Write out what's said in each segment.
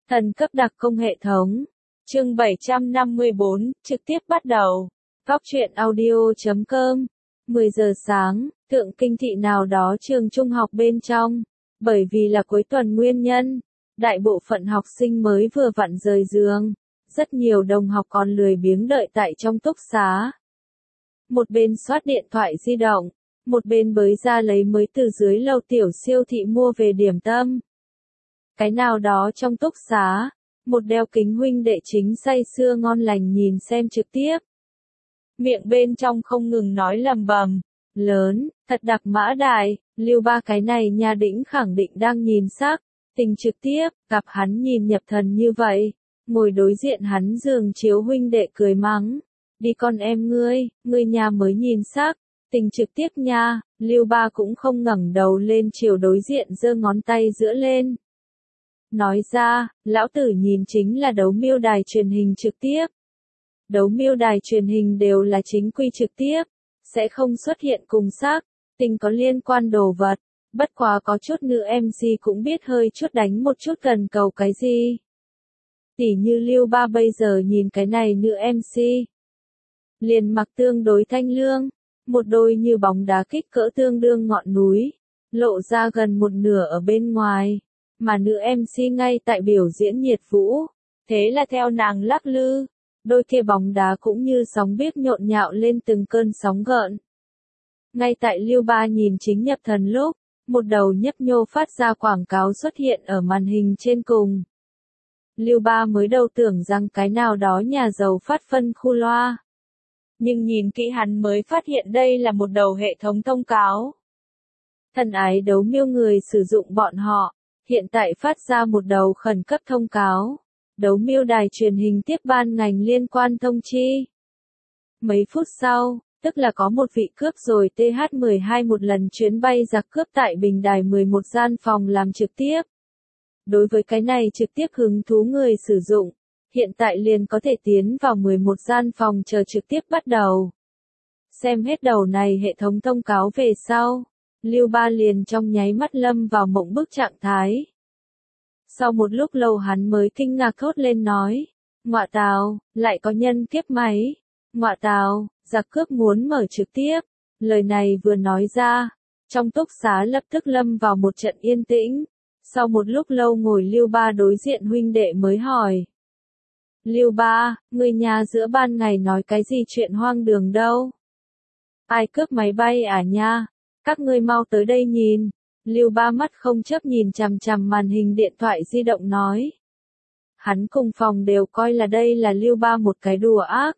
Thần cấp đặc công hệ thống. Chương 754, trực tiếp bắt đầu. Góc truyện audio.com. 10 giờ sáng, Thượng Kinh thị nào đó trường trung học bên trong. Bởi vì là cuối tuần nguyên nhân, đại bộ phận học sinh mới vừa vặn rời giường. Rất nhiều đồng học còn lười biếng đợi tại trong túc xá. Một bên soát điện thoại di động, một bên bới ra lấy mới từ dưới lầu tiểu siêu thị mua về điểm tâm. Cái nào đó trong túc xá, một đeo kính huynh đệ chính say sưa ngon lành nhìn xem trực tiếp. Miệng bên trong không ngừng nói lầm bầm, lớn, thật đặc mã đại, Lưu Ba cái này nhà đĩnh khẳng định đang nhìn sắc, tình trực tiếp, gặp hắn nhìn nhập thần như vậy, ngồi đối diện hắn giường chiếu huynh đệ cười mắng, đi con em ngươi nhà mới nhìn sắc, tình trực tiếp nha, Lưu Ba cũng không ngẩng đầu lên chiều đối diện giơ ngón tay giữa lên. Nói ra, lão tử nhìn chính là đấu miêu đài truyền hình trực tiếp. Đấu miêu đài truyền hình đều là chính quy trực tiếp, sẽ không xuất hiện cùng xác, tình có liên quan đồ vật, bất quá có chút nữ MC cũng biết hơi chút đánh một chút cần cầu cái gì. Tỉ như Lưu Ba bây giờ nhìn cái này nữ MC. Liền mặc tương đối thanh lương, một đôi như bóng đá kích cỡ tương đương ngọn núi, lộ ra gần một nửa ở bên ngoài. Mà nữ MC ngay tại biểu diễn nhiệt vũ, thế là theo nàng lắc lư, đôi kia bóng đá cũng như sóng biếc nhộn nhạo lên từng cơn sóng gợn. Ngay tại Lưu Ba nhìn chính nhập thần lúc, một đầu nhấp nhô phát ra quảng cáo xuất hiện ở màn hình trên cùng. Lưu Ba mới đầu tưởng rằng cái nào đó nhà giàu phát phân khu loa. Nhưng nhìn kỹ hắn mới phát hiện đây là một đầu hệ thống thông cáo. Thân ái đấu miêu người sử dụng bọn họ. Hiện tại phát ra một đầu khẩn cấp thông cáo. Đấu miêu đài truyền hình tiếp ban ngành liên quan thông chi. Mấy phút sau, tức là có một vị cướp rồi TH-12 một lần chuyến bay giặc cướp tại Bình Đài 11 gian phòng làm trực tiếp. Đối với cái này trực tiếp hứng thú người sử dụng, hiện tại liền có thể tiến vào 11 gian phòng chờ trực tiếp bắt đầu. Xem hết đầu này hệ thống thông cáo về sau. Lưu Ba liền trong nháy mắt lâm vào mộng bức trạng thái. Sau một lúc lâu hắn mới kinh ngạc thốt lên nói, ngọa tào, lại có nhân kiếp máy, ngọa tào, giặc cướp muốn mở trực tiếp, lời này vừa nói ra, trong túc xá lập tức lâm vào một trận yên tĩnh, sau một lúc lâu ngồi Lưu Ba đối diện huynh đệ mới hỏi. Lưu Ba, người nhà giữa ban ngày nói cái gì chuyện hoang đường đâu? Ai cướp máy bay à nha? Các ngươi mau tới đây nhìn. Lưu Ba mắt không chớp nhìn chằm chằm màn hình điện thoại di động nói. Hắn cùng phòng đều coi là đây là Lưu Ba một cái đùa ác.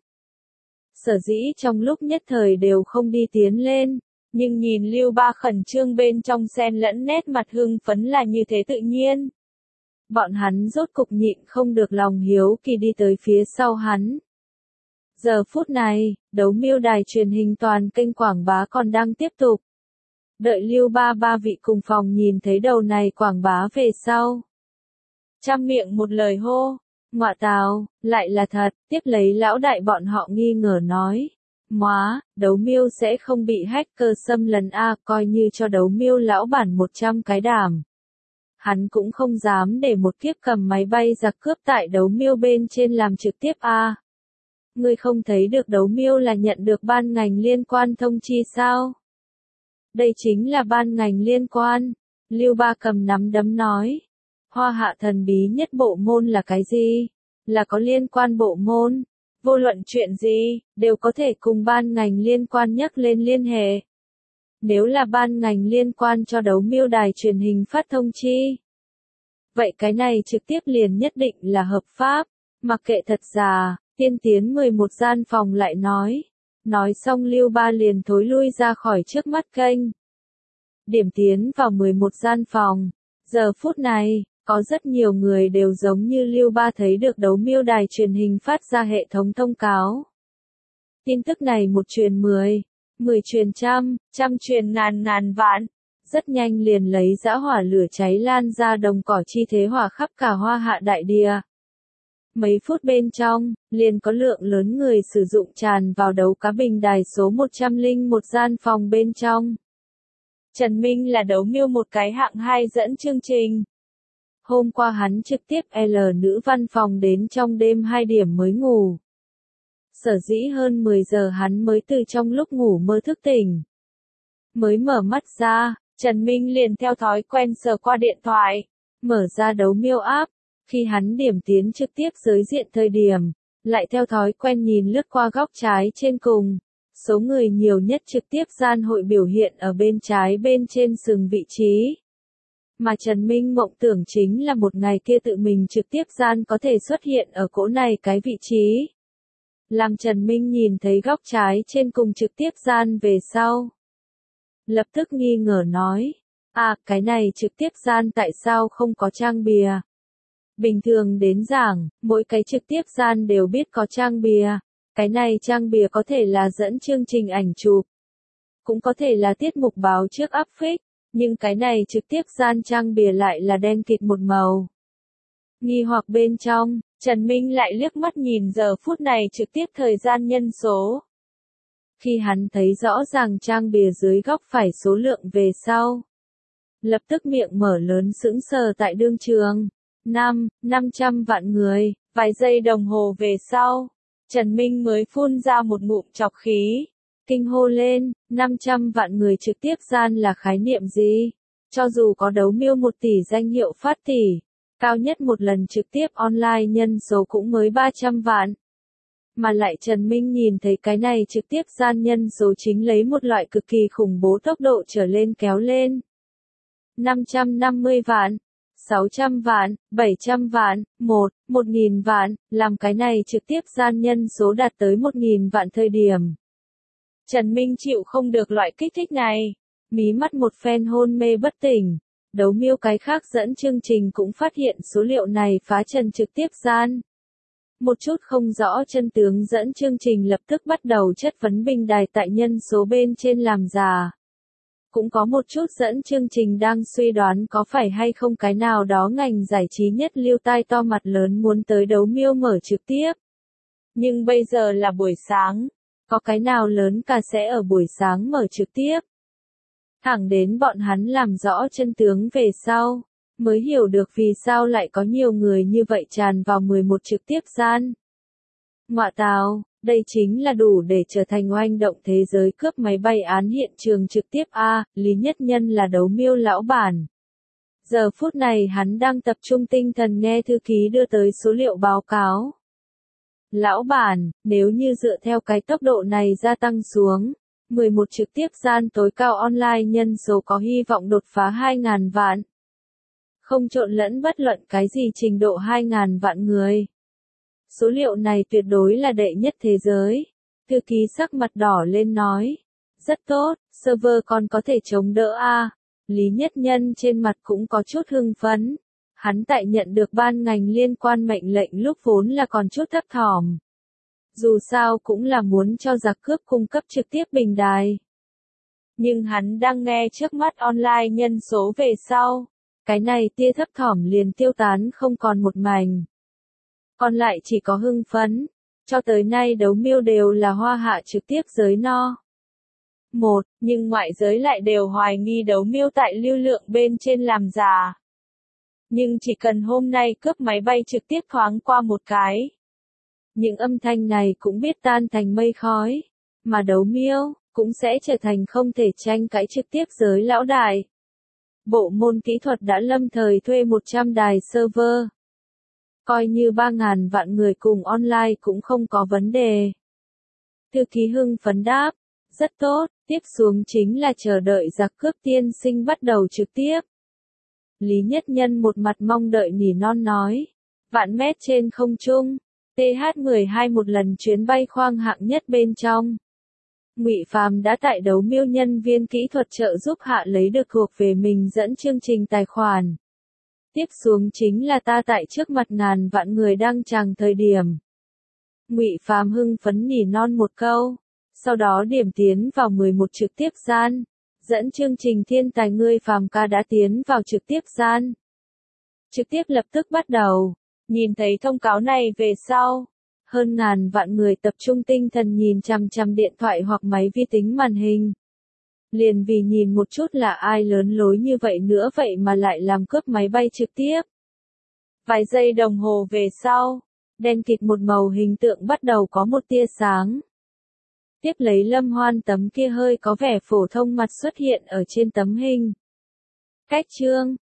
Sở dĩ trong lúc nhất thời đều không đi tiến lên, nhưng nhìn Lưu Ba khẩn trương bên trong xen lẫn nét mặt hưng phấn là như thế tự nhiên. Bọn hắn rốt cục nhịn không được lòng hiếu kỳ đi tới phía sau hắn. Giờ phút này, đấu miêu đài truyền hình toàn kênh quảng bá còn đang tiếp tục. Đợi Lưu Ba ba vị cùng phòng nhìn thấy đầu này quảng bá về sau. Trăm miệng một lời hô, ngọa tào, lại là thật, tiếp lấy lão đại bọn họ nghi ngờ nói. Móa, đấu miêu sẽ không bị hacker xâm lấn a, coi như cho đấu miêu lão bản 100 cái đảm. Hắn cũng không dám để một kiếp cầm máy bay giặc cướp tại đấu miêu bên trên làm trực tiếp a. Ngươi không thấy được đấu miêu là nhận được ban ngành liên quan thông chi sao? Đây chính là ban ngành liên quan. Lưu Ba cầm nắm đấm nói. Hoa hạ thần bí nhất bộ môn là cái gì? Là có liên quan bộ môn. Vô luận chuyện gì, đều có thể cùng ban ngành liên quan nhắc lên liên hệ. Nếu là ban ngành liên quan cho đấu miêu đài truyền hình phát thông chi. Vậy cái này trực tiếp liền nhất định là hợp pháp. Mặc kệ thật giả, tiên tiến 11 gian phòng lại nói. Nói xong Lưu Ba liền thối lui ra khỏi trước mắt kênh. Điểm tiến vào 11 gian phòng. Giờ phút này, có rất nhiều người đều giống như Lưu Ba thấy được đấu miêu đài truyền hình phát ra hệ thống thông cáo. Tin tức này một truyền 10, 10 truyền trăm, trăm truyền ngàn vạn. Rất nhanh liền lấy dã hỏa lửa cháy lan ra đồng cỏ chi thế hỏa khắp cả Hoa Hạ đại địa. Mấy phút bên trong, liền có lượng lớn người sử dụng tràn vào đấu cá bình đài số 101 gian phòng bên trong. Trần Minh là đấu miêu một cái hạng 2 dẫn chương trình. Hôm qua hắn trực tiếp L nữ văn phòng đến trong đêm 2 điểm mới ngủ. Sở dĩ hơn 10 giờ hắn mới từ trong lúc ngủ mơ thức tỉnh. Mới mở mắt ra, Trần Minh liền theo thói quen sờ qua điện thoại, mở ra đấu miêu app. Khi hắn điểm tiến trực tiếp giới diện thời điểm, lại theo thói quen nhìn lướt qua góc trái trên cùng. Số người nhiều nhất trực tiếp gian hội biểu hiện ở bên trái bên trên sừng vị trí. Mà Trần Minh mộng tưởng chính là một ngày kia tự mình trực tiếp gian có thể xuất hiện ở cỗ này cái vị trí. Làm Trần Minh nhìn thấy góc trái trên cùng trực tiếp gian về sau. Lập tức nghi ngờ nói, cái này trực tiếp gian tại sao không có trang bìa? Bình thường đến giảng, mỗi cái trực tiếp gian đều biết có trang bìa. Cái này trang bìa có thể là dẫn chương trình ảnh chụp. Cũng có thể là tiết mục báo trước áp phích. Nhưng cái này trực tiếp gian trang bìa lại là đen kịt một màu. Nghi hoặc bên trong, Trần Minh lại liếc mắt nhìn giờ phút này trực tiếp thời gian nhân số. Khi hắn thấy rõ ràng trang bìa dưới góc phải số lượng về sau. Lập tức miệng mở lớn sững sờ tại đương trường. 500 vạn người, vài giây đồng hồ về sau. Trần Minh mới phun ra một ngụm trọc khí. Kinh hô lên, 500 vạn người trực tiếp gian là khái niệm gì? Cho dù có đấu miêu 1 tỷ danh hiệu phát tỷ, cao nhất một lần trực tiếp online nhân số cũng mới 300 vạn. Mà lại Trần Minh nhìn thấy cái này trực tiếp gian nhân số chính lấy một loại cực kỳ khủng bố tốc độ trở lên kéo lên. 550 vạn, 600 vạn, 700 vạn, 1.000 vạn, làm cái này trực tiếp gian nhân số đạt tới 1.000 vạn thời điểm. Trần Minh chịu không được loại kích thích này, mí mắt một phen hôn mê bất tỉnh. Đấu miêu cái khác dẫn chương trình cũng phát hiện số liệu này phá trần trực tiếp gian. Một chút không rõ chân tướng dẫn chương trình lập tức bắt đầu chất vấn bình đài tại nhân số bên trên làm giả. Cũng có một chút dẫn chương trình đang suy đoán có phải hay không cái nào đó ngành giải trí nhất lưu tai to mặt lớn muốn tới đấu miêu mở trực tiếp. Nhưng bây giờ là buổi sáng, có cái nào lớn cả sẽ ở buổi sáng mở trực tiếp. Thẳng đến bọn hắn làm rõ chân tướng về sau, mới hiểu được vì sao lại có nhiều người như vậy tràn vào 11 trực tiếp gian. Ngoạ tào, đây chính là đủ để trở thành oanh động thế giới cướp máy bay án hiện trường trực tiếp Lý Nhất Nhân là đấu miêu lão bản. Giờ phút này hắn đang tập trung tinh thần nghe thư ký đưa tới số liệu báo cáo. Lão bản, nếu như dựa theo cái tốc độ này gia tăng xuống, 11 trực tiếp gian tối cao online nhân số có hy vọng đột phá 2.000 vạn. Không trộn lẫn bất luận cái gì trình độ 2.000 vạn người. Số liệu này tuyệt đối là đệ nhất thế giới. Thư ký sắc mặt đỏ lên nói. Rất tốt, server còn có thể chống đỡ Lý Nhất Nhân trên mặt cũng có chút hưng phấn. Hắn tại nhận được ban ngành liên quan mệnh lệnh lúc vốn là còn chút thấp thỏm. Dù sao cũng là muốn cho giặc cướp cung cấp trực tiếp bình đài. Nhưng hắn đang nghe trước mắt online nhân số về sau. Cái này tia thấp thỏm liền tiêu tán không còn một mảnh. Còn lại chỉ có hưng phấn. Cho tới nay đấu miêu đều là hoa hạ trực tiếp giới no. Nhưng ngoại giới lại đều hoài nghi đấu miêu tại lưu lượng bên trên làm giả. Nhưng chỉ cần hôm nay cướp máy bay trực tiếp thoáng qua một cái. Những âm thanh này cũng biết tan thành mây khói. Mà đấu miêu, cũng sẽ trở thành không thể tranh cãi trực tiếp giới lão đại. Bộ môn kỹ thuật đã lâm thời thuê 100 đài server. Coi như 3.000 vạn người cùng online cũng không có vấn đề. Thư ký hưng phấn đáp. Rất tốt, tiếp xuống chính là chờ đợi giặc cướp tiên sinh bắt đầu trực tiếp. Lý Nhất Nhân một mặt mong đợi nỉ non nói. Vạn mét trên không trung, TH-12 một lần chuyến bay khoang hạng nhất bên trong. Ngụy Phàm đã tại đấu miêu nhân viên kỹ thuật trợ giúp hạ lấy được thuộc về mình dẫn chương trình tài khoản. Tiếp xuống chính là ta tại trước mặt ngàn vạn người đang chàng thời điểm. Ngụy Phàm hưng phấn nỉ non một câu, sau đó điểm tiến vào 11 trực tiếp gian, dẫn chương trình thiên tài ngươi Phàm ca đã tiến vào trực tiếp gian. Trực tiếp lập tức bắt đầu, nhìn thấy thông cáo này về sau, hơn ngàn vạn người tập trung tinh thần nhìn chằm chằm điện thoại hoặc máy vi tính màn hình. Liền vì nhìn một chút là ai lớn lối như vậy nữa vậy mà lại làm cướp máy bay trực tiếp. Vài giây đồng hồ về sau, đen kịt một màu hình tượng bắt đầu có một tia sáng. Tiếp lấy Lâm Hoan tấm kia hơi có vẻ phổ thông mặt xuất hiện ở trên tấm hình. Cách chương